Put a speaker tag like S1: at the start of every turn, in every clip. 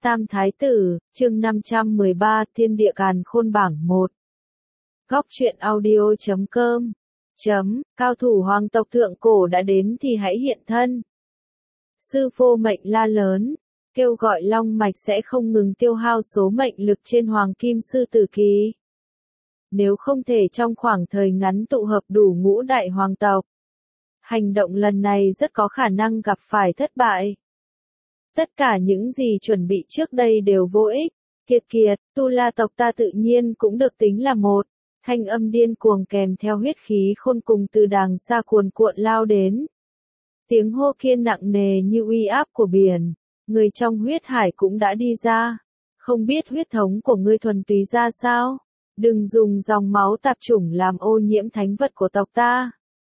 S1: Tam Thái Tử, chương 513, Thiên Địa Càn Khôn bảng 1. Góc truyện audio.com. Cao thủ hoàng tộc thượng cổ đã đến thì hãy hiện thân. Sư Phô mệnh la lớn, kêu gọi long mạch sẽ không ngừng tiêu hao số mệnh lực trên hoàng kim sư tử kỳ. Nếu không thể trong khoảng thời ngắn tụ hợp đủ ngũ đại hoàng tộc, hành động lần này rất có khả năng gặp phải thất bại. Tất cả những gì chuẩn bị trước đây đều vô ích. Kiệt, Tu La tộc ta tự nhiên cũng được tính là một. Thanh âm điên cuồng kèm theo huyết khí khôn cùng từ đàng xa cuồn cuộn lao đến. Tiếng hô kiên nặng nề như uy áp của biển. Người trong huyết hải cũng đã đi ra. Không biết huyết thống của ngươi thuần túy ra sao? Đừng dùng dòng máu tạp chủng làm ô nhiễm thánh vật của tộc ta.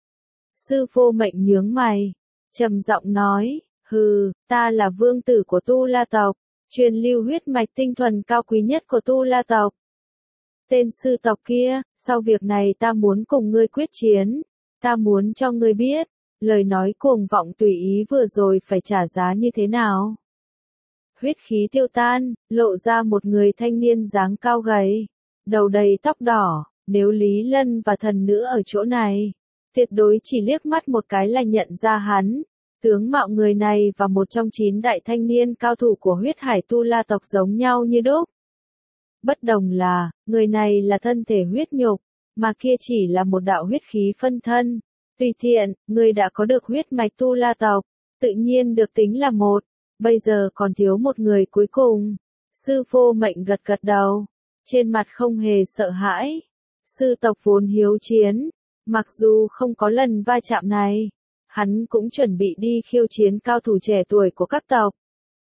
S1: Sư Phô mệnh nhướng mày, trầm giọng nói. Hừ, ta là vương tử của Tu La tộc, truyền lưu huyết mạch tinh thuần cao quý nhất của Tu La tộc. Tên sư tộc kia, sau việc này ta muốn cùng ngươi quyết chiến, ta muốn cho ngươi biết, lời nói cuồng vọng tùy ý vừa rồi phải trả giá như thế nào. Huyết khí tiêu tan, lộ ra một người thanh niên dáng cao gầy, đầu đầy tóc đỏ, nếu Lý Lân và thần nữ ở chỗ này, tuyệt đối chỉ liếc mắt một cái là nhận ra hắn. Tướng mạo người này và một trong 9 đại thanh niên cao thủ của huyết hải Tu La tộc giống nhau như đúc. Bất đồng là, người này là thân thể huyết nhục, mà kia chỉ là một đạo huyết khí phân thân. Tùy tiện, người đã có được huyết mạch Tu La tộc, tự nhiên được tính là một, bây giờ còn thiếu một người cuối cùng. Sư Phô mệnh gật gật đầu, trên mặt không hề sợ hãi. Sư tộc vốn hiếu chiến, mặc dù không có lần va chạm này. Hắn cũng chuẩn bị đi khiêu chiến cao thủ trẻ tuổi của các tộc.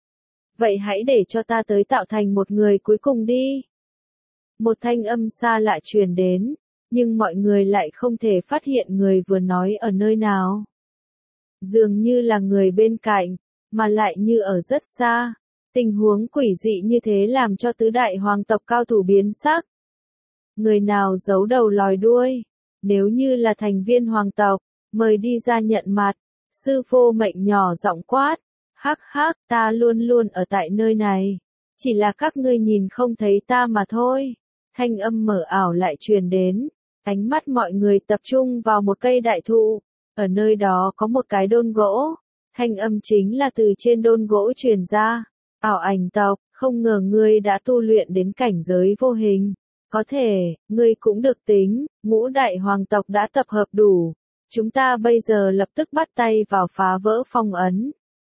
S1: Vậy hãy để cho ta tới tạo thành một người cuối cùng đi. Một thanh âm xa lạ truyền đến, nhưng mọi người lại không thể phát hiện người vừa nói ở nơi nào. Dường như là người bên cạnh, mà lại như ở rất xa. Tình huống quỷ dị như thế làm cho tứ đại hoàng tộc cao thủ biến sắc. Người nào giấu đầu lòi đuôi, nếu như là thành viên hoàng tộc, mời đi ra nhận mặt. Sư Phô mệnh nhỏ giọng quát. Hắc, ta luôn luôn ở tại nơi này. Chỉ là các ngươi nhìn không thấy ta mà thôi. Thanh âm mở ảo lại truyền đến. Ánh mắt mọi người tập trung vào một cây đại thụ. Ở nơi đó có một cái đôn gỗ. Thanh âm chính là từ trên đôn gỗ truyền ra. Ảo ảnh tộc, không ngờ ngươi đã tu luyện đến cảnh giới vô hình. Có thể, ngươi cũng được tính, ngũ đại hoàng tộc đã tập hợp đủ. Chúng ta bây giờ lập tức bắt tay vào phá vỡ phong ấn.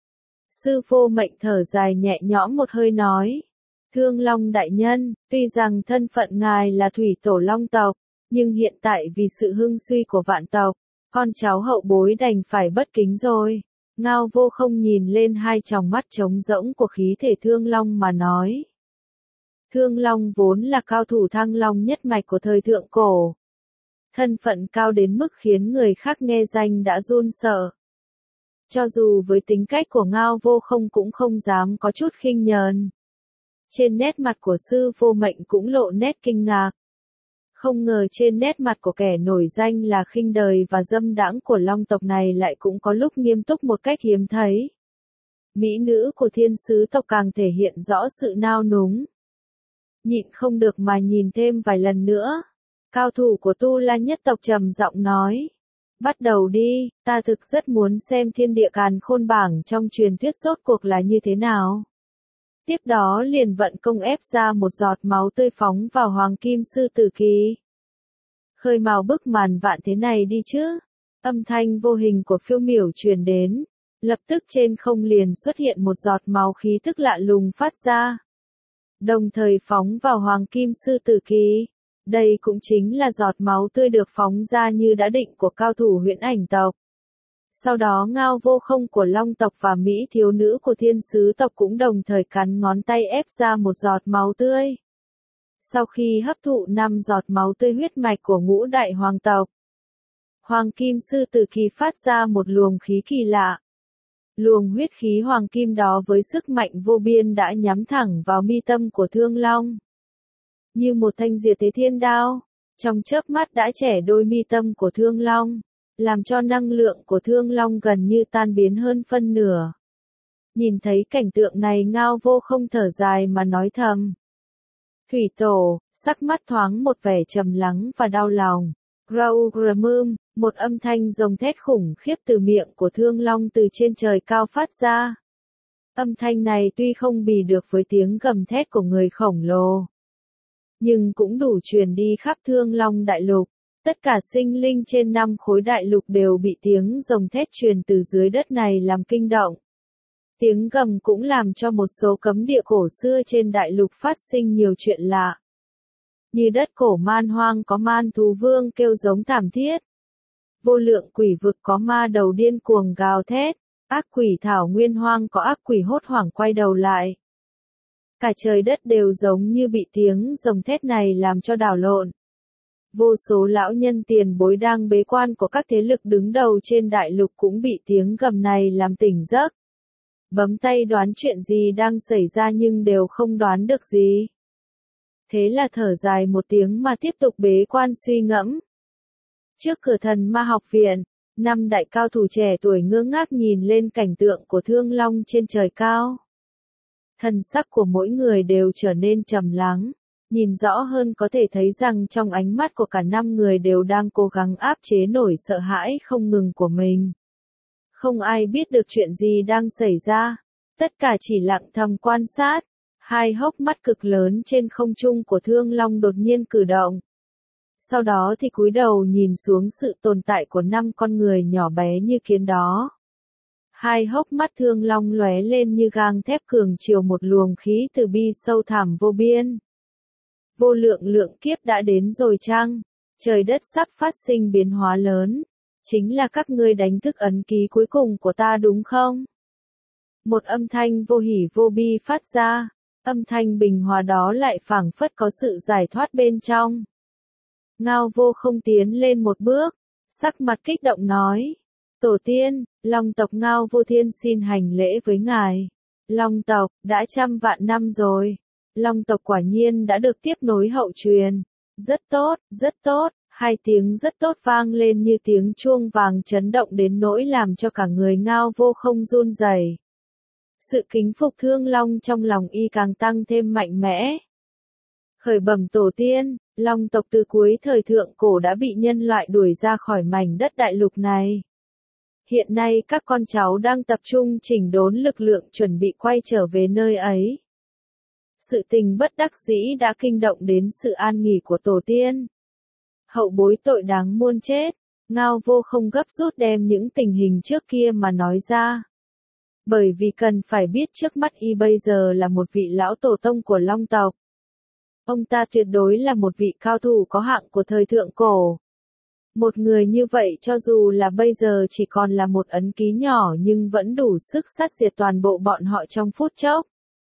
S1: Sư Phô mệnh thở dài nhẹ nhõm một hơi nói. Thương Long đại nhân, tuy rằng thân phận ngài là thủy tổ Long tộc, nhưng hiện tại vì sự hưng suy của vạn tộc, con cháu hậu bối đành phải bất kính rồi. Ngao Vô không nhìn lên hai tròng mắt trống rỗng của khí thể Thương Long mà nói. Thương Long vốn là cao thủ thăng long nhất mạch của thời thượng cổ. Thân phận cao đến mức khiến người khác nghe danh đã run sợ. Cho dù với tính cách của Ngao Vô không cũng không dám có chút khinh nhờn. Trên nét mặt của sư Vô mệnh cũng lộ nét kinh ngạc. Không ngờ trên nét mặt của kẻ nổi danh là khinh đời và dâm đãng của Long tộc này lại cũng có lúc nghiêm túc một cách hiếm thấy. Mỹ nữ của thiên sứ tộc càng thể hiện rõ sự nao núng. Nhịn không được mà nhìn thêm vài lần nữa. Cao thủ của Tu La nhất tộc trầm giọng nói. Bắt đầu đi, ta thực rất muốn xem thiên địa càn khôn bảng trong truyền thuyết rốt cuộc là như thế nào. Tiếp đó liền vận công ép ra một giọt máu tươi phóng vào hoàng kim sư tử kỳ. Khơi mào bức màn vạn thế này đi chứ. Âm thanh vô hình của phiêu miểu truyền đến. Lập tức trên không liền xuất hiện một giọt máu khí tức lạ lùng phát ra. Đồng thời phóng vào hoàng kim sư tử kỳ. Đây cũng chính là giọt máu tươi được phóng ra như đã định của cao thủ huyễn ảnh tộc. Sau đó Ngao Vô không của Long tộc và Mỹ thiếu nữ của thiên sứ tộc cũng đồng thời cắn ngón tay ép ra một giọt máu tươi. Sau khi hấp thụ 5 giọt máu tươi huyết mạch của ngũ đại hoàng tộc, hoàng kim sư tử kỳ phát ra một luồng khí kỳ lạ. Luồng huyết khí hoàng kim đó với sức mạnh vô biên đã nhắm thẳng vào mi tâm của Thương Long. Như một thanh diệt thế thiên đao, trong chớp mắt đã chẻ đôi mi tâm của Thương Long, làm cho năng lượng của Thương Long gần như tan biến hơn phân nửa. Nhìn thấy cảnh tượng này Ngao Vô không thở dài mà nói thầm. Thủy tổ, sắc mắt thoáng một vẻ trầm lắng và đau lòng. Grau Gramum, một âm thanh rồng thét khủng khiếp từ miệng của Thương Long từ trên trời cao phát ra. Âm thanh này tuy không bì được với tiếng gầm thét của người khổng lồ, nhưng cũng đủ truyền đi khắp Thương Long đại lục. Tất cả sinh linh trên 5 khối đại lục đều bị tiếng rồng thét truyền từ dưới đất này làm kinh động. Tiếng gầm cũng làm cho một số cấm địa cổ xưa trên đại lục phát sinh nhiều chuyện lạ. Như đất cổ man hoang có man thú vương kêu giống thảm thiết. Vô lượng quỷ vực có ma đầu điên cuồng gào thét. Ác quỷ thảo nguyên hoang có ác quỷ hốt hoảng quay đầu lại. Cả trời đất đều giống như bị tiếng rồng thét này làm cho đảo lộn. Vô số lão nhân tiền bối đang bế quan của các thế lực đứng đầu trên đại lục cũng bị tiếng gầm này làm tỉnh giấc. Bấm tay đoán chuyện gì đang xảy ra nhưng đều không đoán được gì. Thế là thở dài một tiếng mà tiếp tục bế quan suy ngẫm. Trước cửa Thần Ma học viện, 5 đại cao thủ trẻ tuổi ngơ ngác nhìn lên cảnh tượng của Thương Long trên trời cao. Thần sắc của mỗi người đều trở nên trầm lắng, nhìn rõ hơn có thể thấy rằng trong ánh mắt của cả 5 người đều đang cố gắng áp chế nỗi sợ hãi không ngừng của mình. Không ai biết được chuyện gì đang xảy ra, tất cả chỉ lặng thầm quan sát. Hai hốc mắt cực lớn trên không trung của Thương Long đột nhiên cử động. Sau đó thì cúi đầu nhìn xuống sự tồn tại của 5 con người nhỏ bé như kiến đó. Hai hốc mắt Thương Long lóe lên như gang thép cường chiều một luồng khí từ bi sâu thẳm vô biên. Vô lượng lượng kiếp đã đến rồi chăng? Trời đất sắp phát sinh biến hóa lớn. Chính là các ngươi đánh thức ấn ký cuối cùng của ta đúng không? Một âm thanh vô hỉ vô bi phát ra. Âm thanh bình hòa đó lại phảng phất có sự giải thoát bên trong. Ngao Vô không tiến lên một bước, sắc mặt kích động nói. Tổ tiên, Long tộc Ngao Vô Thiên xin hành lễ với ngài. Long tộc, đã trăm vạn năm rồi. Long tộc quả nhiên đã được tiếp nối hậu truyền. Rất tốt, rất tốt. Hai tiếng rất tốt vang lên như tiếng chuông vàng chấn động đến nỗi làm cho cả người Ngao Vô không run rẩy. Sự kính phục Thương Long trong lòng y càng tăng thêm mạnh mẽ. Khởi bẩm tổ tiên, Long tộc từ cuối thời thượng cổ đã bị nhân loại đuổi ra khỏi mảnh đất đại lục này. Hiện nay các con cháu đang tập trung chỉnh đốn lực lượng chuẩn bị quay trở về nơi ấy. Sự tình bất đắc dĩ đã kinh động đến sự an nghỉ của tổ tiên. Hậu bối tội đáng muôn chết. Ngao Vô không gấp rút đem những tình hình trước kia mà nói ra. Bởi vì cần phải biết trước mắt y bây giờ là một vị lão tổ tông của Long tộc. Ông ta tuyệt đối là một vị cao thủ có hạng của thời thượng cổ. Một người như vậy cho dù là bây giờ chỉ còn là một ấn ký nhỏ nhưng vẫn đủ sức sát diệt toàn bộ bọn họ trong phút chốc.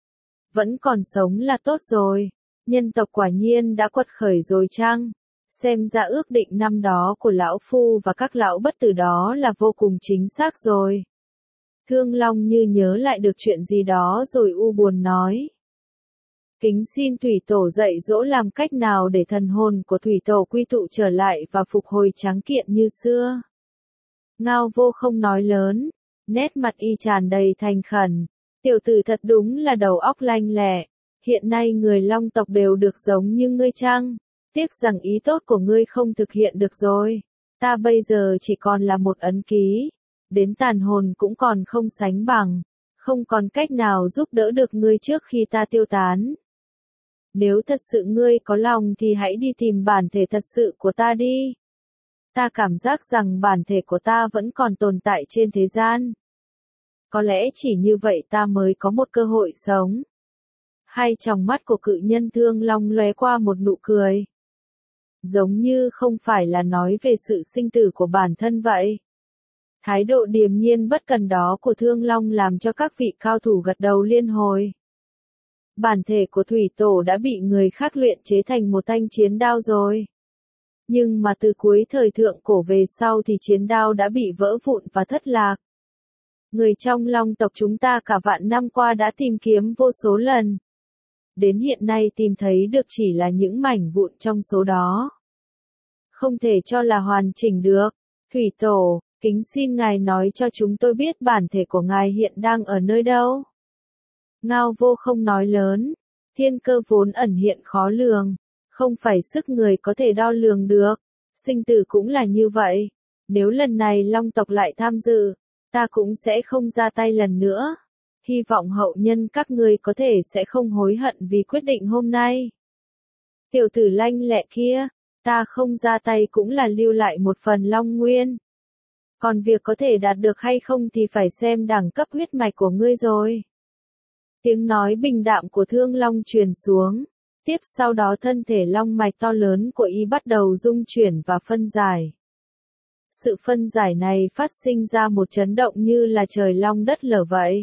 S1: Vẫn còn sống là tốt rồi. Nhân tộc quả nhiên đã quật khởi rồi chăng? Xem ra ước định năm đó của lão phu và các lão bất tử đó là vô cùng chính xác rồi. Thương Long như nhớ lại được chuyện gì đó rồi u buồn nói. Kính xin Thủy Tổ dạy dỗ làm cách nào để thần hồn của Thủy Tổ quy tụ trở lại và phục hồi tráng kiện như xưa. Ngao Vô không nói lớn, nét mặt y tràn đầy thành khẩn. Tiểu tử thật đúng là đầu óc lanh lẹ. Hiện nay người Long tộc đều được giống như ngươi chăng? Tiếc rằng ý tốt của ngươi không thực hiện được rồi. Ta bây giờ chỉ còn là một ấn ký. Đến tàn hồn cũng còn không sánh bằng. Không còn cách nào giúp đỡ được ngươi trước khi ta tiêu tán. Nếu thật sự ngươi có lòng thì hãy đi tìm bản thể thật sự của ta đi. Ta cảm giác rằng bản thể của ta vẫn còn tồn tại trên thế gian. Có lẽ chỉ như vậy ta mới có một cơ hội sống. Hai tròng mắt của cự nhân Thương Long lóe qua một nụ cười. Giống như không phải là nói về sự sinh tử của bản thân vậy. Thái độ điềm nhiên bất cần đó của Thương Long làm cho các vị cao thủ gật đầu liên hồi. Bản thể của Thủy Tổ đã bị người khác luyện chế thành một thanh chiến đao rồi. Nhưng mà từ cuối thời thượng cổ về sau thì chiến đao đã bị vỡ vụn và thất lạc. Người trong Long tộc chúng ta cả vạn năm qua đã tìm kiếm vô số lần. Đến hiện nay tìm thấy được chỉ là những mảnh vụn trong số đó. Không thể cho là hoàn chỉnh được. Thủy Tổ, Kính xin ngài nói cho chúng tôi biết bản thể của ngài hiện đang ở nơi đâu. Ngao Vô Không nói lớn, thiên cơ vốn ẩn hiện khó lường, không phải sức người có thể đo lường được, sinh tử cũng là như vậy. Nếu lần này Long tộc lại tham dự, ta cũng sẽ không ra tay lần nữa. Hy vọng hậu nhân các ngươi có thể sẽ không hối hận vì quyết định hôm nay. Tiểu tử lanh lẹ kia, ta không ra tay cũng là lưu lại một phần Long Nguyên. Còn việc có thể đạt được hay không thì phải xem đẳng cấp huyết mạch của ngươi rồi. Tiếng nói bình đạm của Thương Long truyền xuống. Tiếp sau đó thân thể long mạch to lớn của y bắt đầu rung chuyển và phân giải. Sự phân giải này phát sinh ra một chấn động như là trời long đất lở vậy.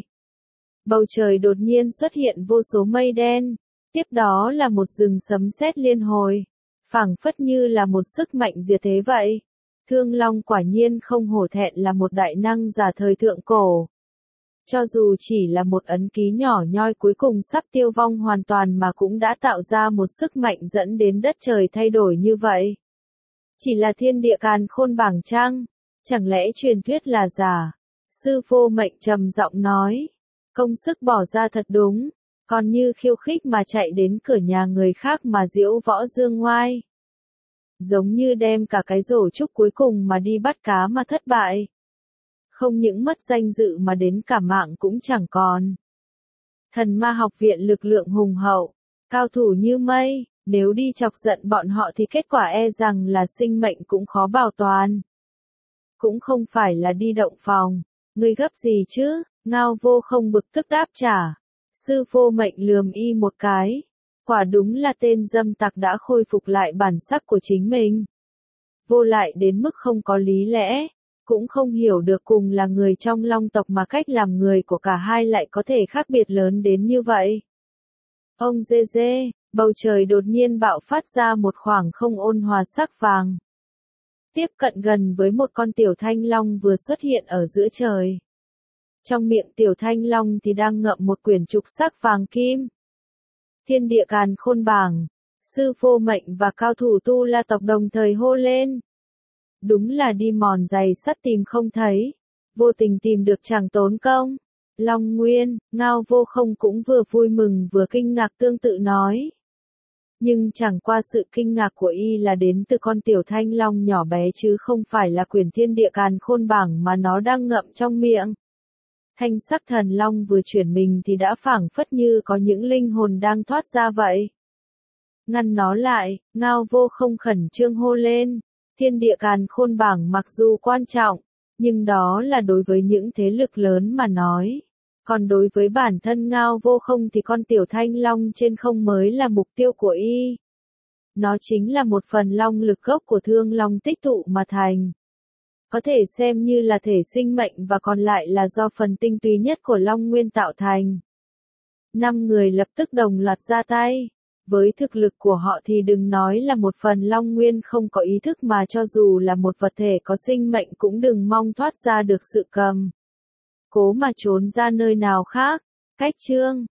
S1: Bầu trời đột nhiên xuất hiện vô số mây đen, tiếp đó là một rừng sấm sét liên hồi, phảng phất như là một sức mạnh diệt thế vậy. Thương Long quả nhiên không hổ thẹn là một đại năng giả thời thượng cổ. Cho dù chỉ là một ấn ký nhỏ nhoi cuối cùng sắp tiêu vong hoàn toàn mà cũng đã tạo ra một sức mạnh dẫn đến đất trời thay đổi như vậy. Chỉ là thiên địa càn khôn bảng chăng? Chẳng lẽ truyền thuyết là giả? Sư Vô Mệnh trầm giọng nói. Công sức bỏ ra thật đúng, còn như khiêu khích mà chạy đến cửa nhà người khác mà diễu võ dương ngoai. Giống như đem cả cái rổ trúc cuối cùng mà đi bắt cá mà thất bại. Không những mất danh dự mà đến cả mạng cũng chẳng còn. Thần Ma học viện lực lượng hùng hậu, cao thủ như mây, nếu đi chọc giận bọn họ thì kết quả e rằng là sinh mệnh cũng khó bảo toàn. Cũng không phải là đi động phòng, ngươi gấp gì chứ? Ngao Vô Không bực tức đáp trả. Sư Vô Mệnh lườm y một cái. Quả đúng là tên dâm tặc đã khôi phục lại bản sắc của chính mình. Vô lại đến mức không có lý lẽ, cũng không hiểu được cùng là người trong Long tộc mà cách làm người của cả hai lại có thể khác biệt lớn đến như vậy. Ông dê dê, bầu trời đột nhiên bạo phát ra một khoảng không ôn hòa sắc vàng. Tiếp cận gần với một con tiểu thanh long vừa xuất hiện ở giữa trời. Trong miệng tiểu thanh long thì đang ngậm một quyển trục sắc vàng kim. Thiên địa càn khôn bảng, Sư Vô Mệnh và cao thủ Tu La tộc đồng thời hô lên. Đúng là đi mòn giày sắt tìm không thấy, vô tình tìm được chẳng tốn công. Long Nguyên, Ngao Vô Không cũng vừa vui mừng vừa kinh ngạc tương tự nói. Nhưng chẳng qua sự kinh ngạc của y là đến từ con tiểu thanh long nhỏ bé chứ không phải là quyển thiên địa càn khôn bảng mà nó đang ngậm trong miệng. Thanh sắc thần long vừa chuyển mình thì đã phảng phất như có những linh hồn đang thoát ra vậy. Ngăn nó lại, Ngao Vô Không khẩn trương hô lên. Thiên địa càn khôn bảng mặc dù quan trọng, nhưng đó là đối với những thế lực lớn mà nói. Còn đối với bản thân Ngao Vô Không thì con tiểu thanh long trên không mới là mục tiêu của y. Nó chính là một phần long lực gốc của Thương Long tích tụ mà thành. Có thể xem như là thể sinh mệnh và còn lại là do phần tinh túy nhất của Long Nguyên tạo thành. 5 người lập tức đồng loạt ra tay. Với thực lực của họ thì đừng nói là một phần Long Nguyên không có ý thức mà cho dù là một vật thể có sinh mệnh cũng đừng mong thoát ra được sự cầm cố mà trốn ra nơi nào khác. Cách chương